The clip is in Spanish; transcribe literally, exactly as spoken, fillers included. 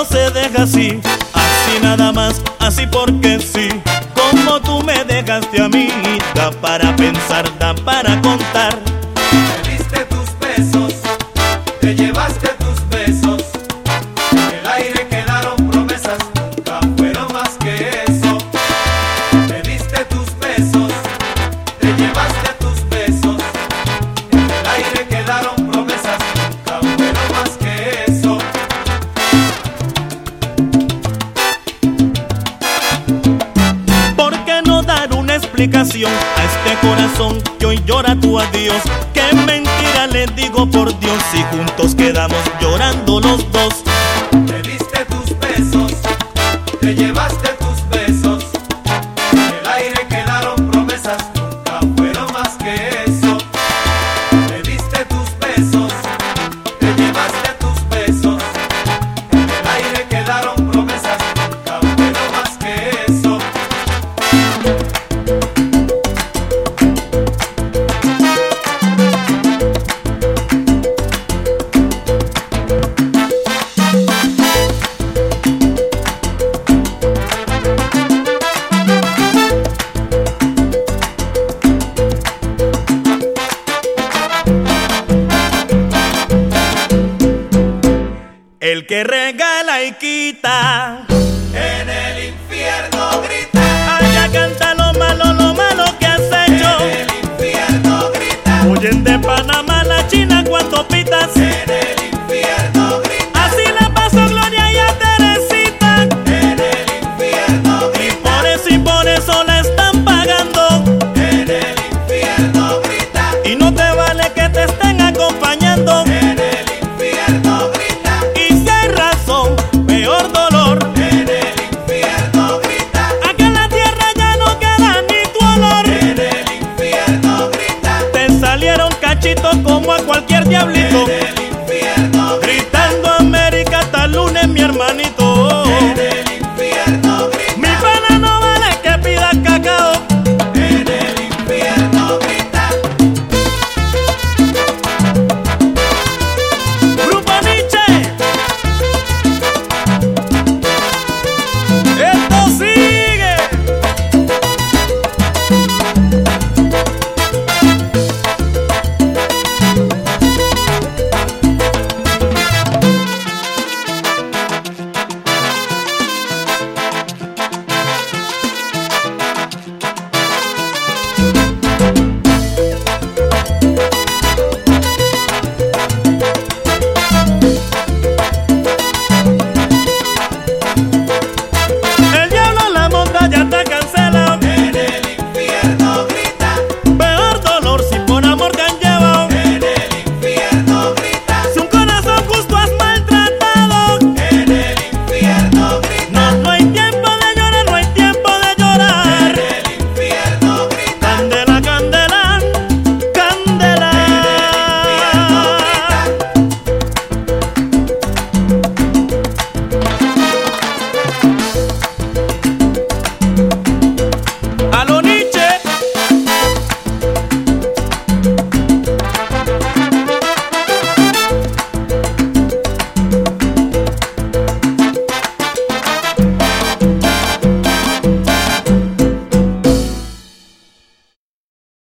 se deja así, así nada más, así porque sí. Como tú me dejaste a mí, da para pensar, da para contar. Me diste tus besos, te llevaste tus besos, en el aire quedaron promesas, nunca fueron más que eso. Me diste tus besos, te llevaste tus besos, en el aire quedaron promesas, nunca fueron más que eso. ¿Por qué no dar una explicación a este corazón que hoy llora tu adiós? Qué mentira le digo por Dios, si juntos quedamos llorando los dos. Me diste tus besos, te llevaste tus besos, en el aire quedaron promesas, nunca fueron más que eso. Me diste tus besos, te llevaste tus besos, en el aire quedaron promesas, nunca fueron más que eso. El que regala y quita, En el infierno grita, allá canta lo malo, lo malo que has hecho. en el infierno grita, Huyen de Panamá a la China cuando pitas.